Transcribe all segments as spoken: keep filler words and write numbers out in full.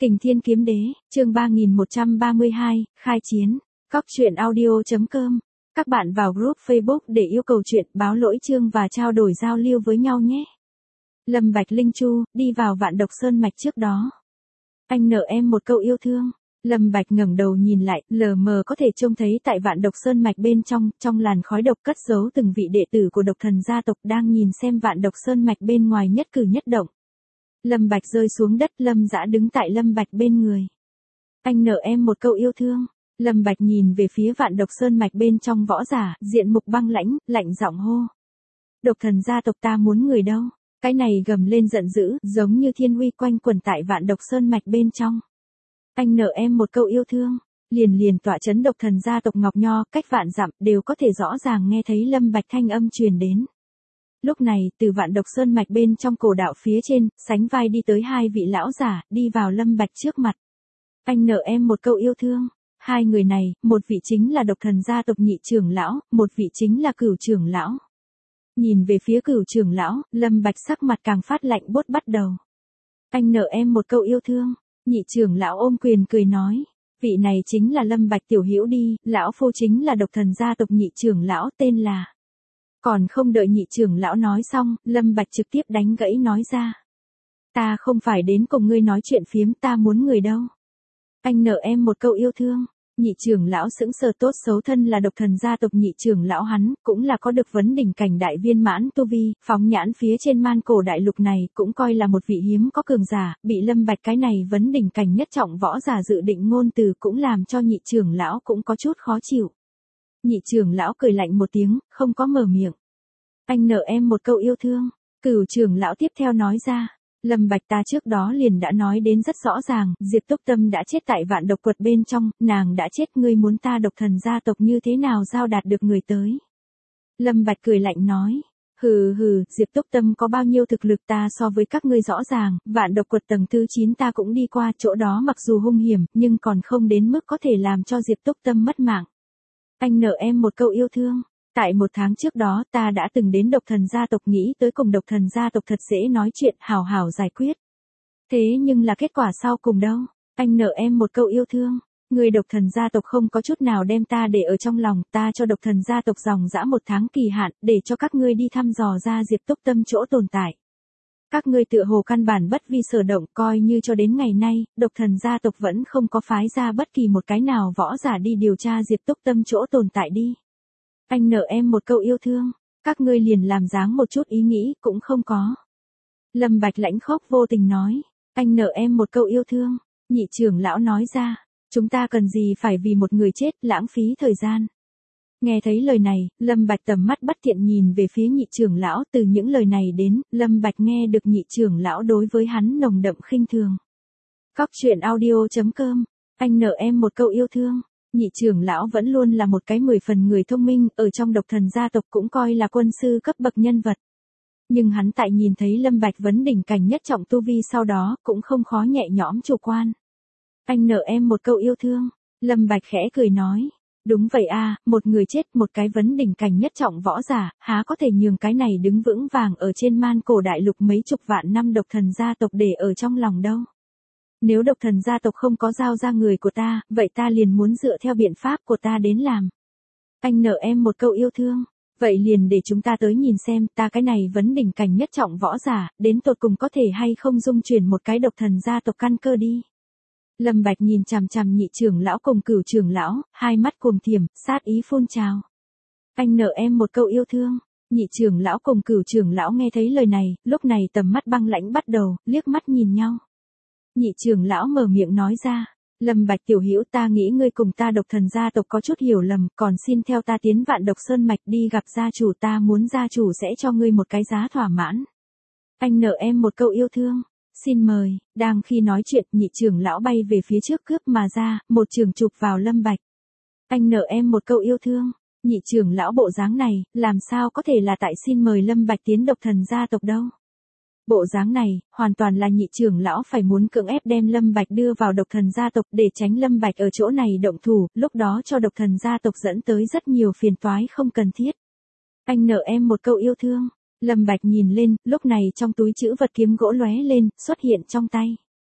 Kình Thiên Kiếm Đế, chương ba nghìn một trăm ba mươi hai, khai chiến. Cóc truyện audio.com. Các bạn vào group Facebook để yêu cầu chuyện, báo lỗi chương và trao đổi giao lưu với nhau nhé. Lâm Bạch Linh Chu, đi vào Vạn Độc Sơn Mạch trước đó. Anh nợ em một câu yêu thương. Lâm Bạch ngẩng đầu nhìn lại, lờ mờ có thể trông thấy tại Vạn Độc Sơn Mạch bên trong, trong làn khói độc cất giấu từng vị đệ tử của độc thần gia tộc đang nhìn xem Vạn Độc Sơn Mạch bên ngoài nhất cử nhất động. Lâm Bạch rơi xuống đất, Lâm Dã đứng tại Lâm Bạch bên người. Anh nợ em một câu yêu thương. Lâm Bạch nhìn về phía Vạn Độc Sơn Mạch bên trong võ giả, diện mục băng lãnh, lạnh giọng hô. Độc thần gia tộc ta muốn người đâu? Cái này gầm lên giận dữ, giống như thiên uy quanh quẩn tại Vạn Độc Sơn Mạch bên trong. Anh nợ em một câu yêu thương. Liền liền tọa chấn độc thần gia tộc Ngọc Nho, cách vạn dặm, đều có thể rõ ràng nghe thấy Lâm Bạch thanh âm truyền đến. Lúc này, từ Vạn Độc Sơn Mạch bên trong cổ đạo phía trên, sánh vai đi tới hai vị lão giả, đi vào Lâm Bạch trước mặt. Anh nợ em một câu yêu thương. Hai người này, một vị chính là độc thần gia tộc nhị trưởng lão, một vị chính là cửu trưởng lão. Nhìn về phía cửu trưởng lão, Lâm Bạch sắc mặt càng phát lạnh buốt bắt đầu. Anh nợ em một câu yêu thương. Nhị trưởng lão ôm quyền cười nói. Vị này chính là Lâm Bạch tiểu hữu đi, lão phu chính là độc thần gia tộc nhị trưởng lão tên là. Còn không đợi nhị trưởng lão nói xong, Lâm Bạch trực tiếp đánh gãy nói ra. Ta không phải đến cùng ngươi nói chuyện phiếm, ta muốn người đâu. Anh nợ em một câu yêu thương. Nhị trưởng lão sững sờ, tốt xấu thân là độc thần gia tộc nhị trưởng lão hắn, cũng là có được vấn đỉnh cảnh đại viên mãn tu vi, phóng nhãn phía trên man cổ đại lục này, cũng coi là một vị hiếm có cường giả, bị Lâm Bạch cái này vấn đỉnh cảnh nhất trọng võ giả dự định ngôn từ cũng làm cho nhị trưởng lão cũng có chút khó chịu. Nhị trưởng lão cười lạnh một tiếng, không có mở miệng. Anh nợ em một câu yêu thương. Cửu trưởng lão tiếp theo nói ra. Lâm Bạch ta trước đó liền đã nói đến rất rõ ràng, Diệp Túc Tâm đã chết tại Vạn Độc Quật bên trong, nàng đã chết, ngươi muốn ta độc thần gia tộc như thế nào giao đạt được người tới. Lâm Bạch cười lạnh nói. Hừ hừ, Diệp Túc Tâm có bao nhiêu thực lực ta so với các ngươi rõ ràng, Vạn Độc Quật tầng thứ chín ta cũng đi qua, chỗ đó mặc dù hung hiểm, nhưng còn không đến mức có thể làm cho Diệp Túc Tâm mất mạng. Anh nợ em một câu yêu thương. Tại một tháng trước đó ta đã từng đến độc thần gia tộc, nghĩ tới cùng độc thần gia tộc thật dễ nói chuyện, hào hào giải quyết. Thế nhưng là kết quả sau cùng đâu? Anh nợ em một câu yêu thương. Người độc thần gia tộc không có chút nào đem ta để ở trong lòng, ta cho độc thần gia tộc dòng dã một tháng kỳ hạn, để cho các ngươi đi thăm dò ra Diệp Túc Tâm chỗ tồn tại. Các ngươi tựa hồ căn bản bất vi sở động, coi như cho đến ngày nay, độc thần gia tộc vẫn không có phái ra bất kỳ một cái nào võ giả đi điều tra Diệp Túc Tâm chỗ tồn tại đi. Anh nợ em một câu yêu thương. Các ngươi liền làm dáng một chút ý nghĩ cũng không có. Lâm Bạch lãnh khốc vô tình nói. Anh nợ em một câu yêu thương. Nhị trưởng lão nói ra. Chúng ta cần gì phải vì một người chết lãng phí thời gian. Nghe thấy lời này, Lâm Bạch tầm mắt bất thiện nhìn về phía nhị trưởng lão, từ những lời này đến, Lâm Bạch nghe được nhị trưởng lão đối với hắn nồng đậm khinh thường. Cóc truyện audio.com. Anh nợ em một câu yêu thương. Nhị trưởng lão vẫn luôn là một cái mười phần người thông minh, ở trong độc thần gia tộc cũng coi là quân sư cấp bậc nhân vật. Nhưng hắn tại nhìn thấy Lâm Bạch vấn đỉnh cảnh nhất trọng tu vi sau đó, cũng không khó nhẹ nhõm chủ quan. Anh nợ em một câu yêu thương. Lâm Bạch khẽ cười nói. Đúng vậy a, một người chết, một cái vấn đỉnh cảnh nhất trọng võ giả, há có thể nhường cái này đứng vững vàng ở trên man cổ đại lục mấy chục vạn năm độc thần gia tộc để ở trong lòng đâu. Nếu độc thần gia tộc không có giao ra người của ta, vậy ta liền muốn dựa theo biện pháp của ta đến làm. Anh nợ em một câu yêu thương. Vậy liền để chúng ta tới nhìn xem ta cái này vấn đỉnh cảnh nhất trọng võ giả, đến tột cùng có thể hay không dung chuyển một cái độc thần gia tộc căn cơ đi. Lâm Bạch nhìn chằm chằm nhị trưởng lão cùng cửu trưởng lão, hai mắt cuồng thiểm, sát ý phun trào. Anh nợ em một câu yêu thương. Nhị trưởng lão cùng cửu trưởng lão nghe thấy lời này, lúc này tầm mắt băng lãnh bắt đầu, liếc mắt nhìn nhau. Nhị trưởng lão mở miệng nói ra. Lâm Bạch tiểu hữu, ta nghĩ ngươi cùng ta độc thần gia tộc có chút hiểu lầm, còn xin theo ta tiến Vạn Độc Sơn Mạch đi gặp gia chủ, ta muốn gia chủ sẽ cho ngươi một cái giá thỏa mãn. Anh nợ em một câu yêu thương. Xin mời. Đang khi nói chuyện, nhị trưởng lão bay về phía trước cướp mà ra, một trường chụp vào Lâm Bạch. Anh nợ em một câu yêu thương. Nhị trưởng lão bộ dáng này, làm sao có thể là tại xin mời Lâm Bạch tiến độc thần gia tộc đâu. Bộ dáng này, hoàn toàn là nhị trưởng lão phải muốn cưỡng ép đem Lâm Bạch đưa vào độc thần gia tộc để tránh Lâm Bạch ở chỗ này động thủ, lúc đó cho độc thần gia tộc dẫn tới rất nhiều phiền toái không cần thiết. Anh nợ em một câu yêu thương. Lâm Bạch nhìn lên, lúc này trong túi trữ vật kiếm gỗ lóe lên, xuất hiện trong tay.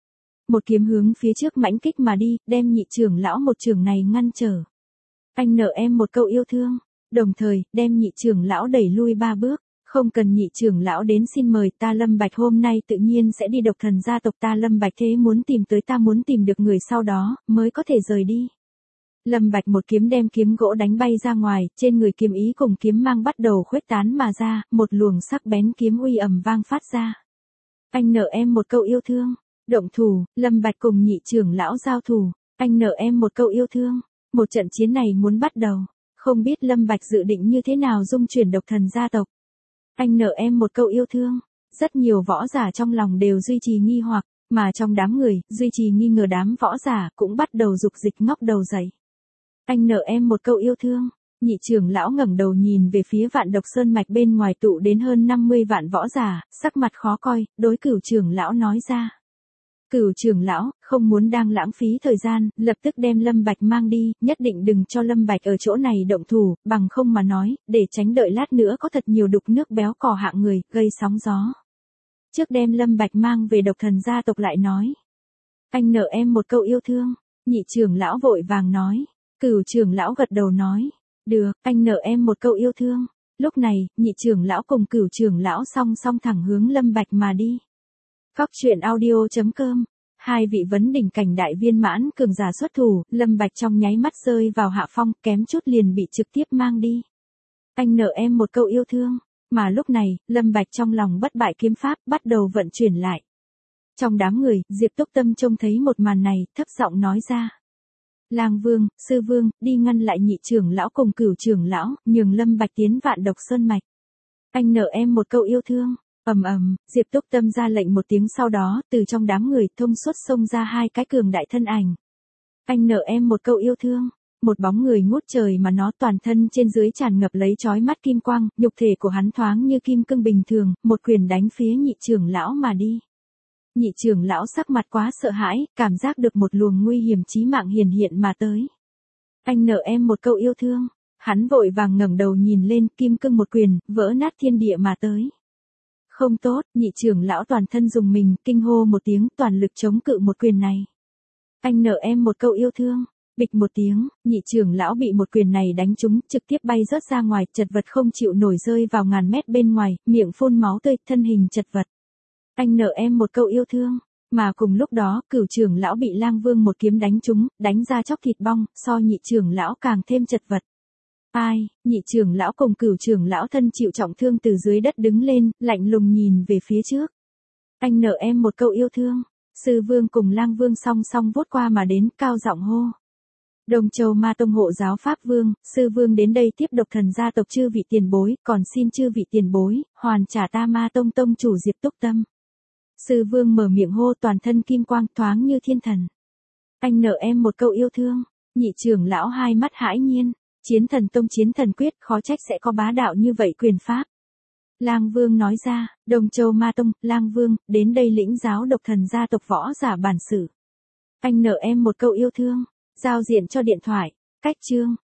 một kiếm hướng phía trước mãnh kích mà đi, đem nhị trưởng lão một trường này ngăn trở. Anh nợ em một câu yêu thương, đồng thời, đem nhị trưởng lão đẩy lui ba bước. Không cần nhị trưởng lão đến xin mời, ta Lâm Bạch hôm nay tự nhiên sẽ đi độc thần gia tộc, ta Lâm Bạch thế muốn tìm tới, ta muốn tìm được người sau đó, mới có thể rời đi. Lâm Bạch một kiếm đem kiếm gỗ đánh bay ra ngoài, trên người kiếm ý cùng kiếm mang bắt đầu khuếch tán mà ra, một luồng sắc bén kiếm uy ầm vang phát ra. Anh nợ em một câu yêu thương, động thủ, Lâm Bạch cùng nhị trưởng lão giao thủ, anh nợ em một câu yêu thương, một trận chiến này muốn bắt đầu, không biết Lâm Bạch dự định như thế nào dung chuyển độc thần gia tộc. Anh nợ em một câu yêu thương, rất nhiều võ giả trong lòng đều duy trì nghi hoặc, mà trong đám người, duy trì nghi ngờ đám võ giả cũng bắt đầu dục dịch ngóc đầu dậy. Anh nợ em một câu yêu thương, nhị trưởng lão ngẩng đầu nhìn về phía Vạn Độc Sơn mạch bên ngoài tụ đến hơn năm mươi vạn võ giả, sắc mặt khó coi, đối Cửu trưởng lão nói ra. Cửu trưởng lão, không muốn đang lãng phí thời gian, lập tức đem Lâm Bạch mang đi, nhất định đừng cho Lâm Bạch ở chỗ này động thủ, bằng không mà nói, để tránh đợi lát nữa có thật nhiều đục nước béo cò hạng người, gây sóng gió. Trước đem Lâm Bạch mang về độc thần gia tộc lại nói. Anh nợ em một câu yêu thương, nhị trưởng lão vội vàng nói. Cửu trưởng lão gật đầu nói. Được, anh nợ em một câu yêu thương. Lúc này, nhị trưởng lão cùng cửu trưởng lão song song thẳng hướng Lâm Bạch mà đi. Cóc truyện audio chấm com. Hai vị vấn đỉnh cảnh đại viên mãn cường giả xuất thủ, Lâm Bạch trong nháy mắt rơi vào hạ phong, kém chút liền bị trực tiếp mang đi. Anh nợ em một câu yêu thương, mà lúc này, Lâm Bạch trong lòng bất bại kiếm pháp bắt đầu vận chuyển lại. Trong đám người, Diệp Túc Tâm trông thấy một màn này, thấp giọng nói ra. Lang Vương, Sư Vương, đi ngăn lại nhị trưởng lão cùng cửu trưởng lão, nhường Lâm Bạch tiến Vạn Độc Sơn mạch. Anh nợ em một câu yêu thương. Ầm ầm, Diệp Túc Tâm ra lệnh một tiếng, sau đó, từ trong đám người thông suốt xông ra hai cái cường đại thân ảnh. Anh nợ em một câu yêu thương, một bóng người ngút trời mà nó toàn thân trên dưới tràn ngập lấy chói mắt kim quang, nhục thể của hắn thoáng như kim cương bình thường, một quyền đánh phía nhị trưởng lão mà đi. Nhị trưởng lão sắc mặt quá sợ hãi, cảm giác được một luồng nguy hiểm chí mạng hiển hiện mà tới. Anh nợ em một câu yêu thương, hắn vội vàng ngẩng đầu nhìn lên, kim cương một quyền, vỡ nát thiên địa mà tới. Không tốt, nhị trưởng lão toàn thân dùng mình, kinh hô một tiếng, toàn lực chống cự một quyền này. Anh nợ em một câu yêu thương, bịch một tiếng, nhị trưởng lão bị một quyền này đánh trúng, trực tiếp bay rớt ra ngoài, chật vật không chịu nổi rơi vào ngàn mét bên ngoài, miệng phun máu tươi, thân hình chật vật. Anh nợ em một câu yêu thương, mà cùng lúc đó, cửu trưởng lão bị Lang Vương một kiếm đánh trúng, đánh ra chóc thịt bong, so nhị trưởng lão càng thêm chật vật. Ai, nhị trưởng lão cùng cửu trưởng lão thân chịu trọng thương từ dưới đất đứng lên, lạnh lùng nhìn về phía trước. Anh nợ em một câu yêu thương, Sư Vương cùng Lang Vương song song vút qua mà đến, cao giọng hô. Đồng Châu Ma Tông hộ giáo Pháp Vương, Sư Vương đến đây tiếp độc thần gia tộc chư vị tiền bối, còn xin chư vị tiền bối, hoàn trả ta Ma Tông tông chủ Diệp Túc Tâm. Sư Vương mở miệng hô, toàn thân kim quang thoáng như thiên thần. Anh nợ em một câu yêu thương, nhị trưởng lão hai mắt hãi nhiên. Chiến thần tông chiến thần quyết, khó trách sẽ có bá đạo như vậy quyền pháp. Lang Vương nói ra, Đồng Châu Ma Tông, Lang Vương, đến đây lĩnh giáo độc thần gia tộc võ giả bản sự. Anh nợ em một câu yêu thương, giao diện cho điện thoại, cách chương.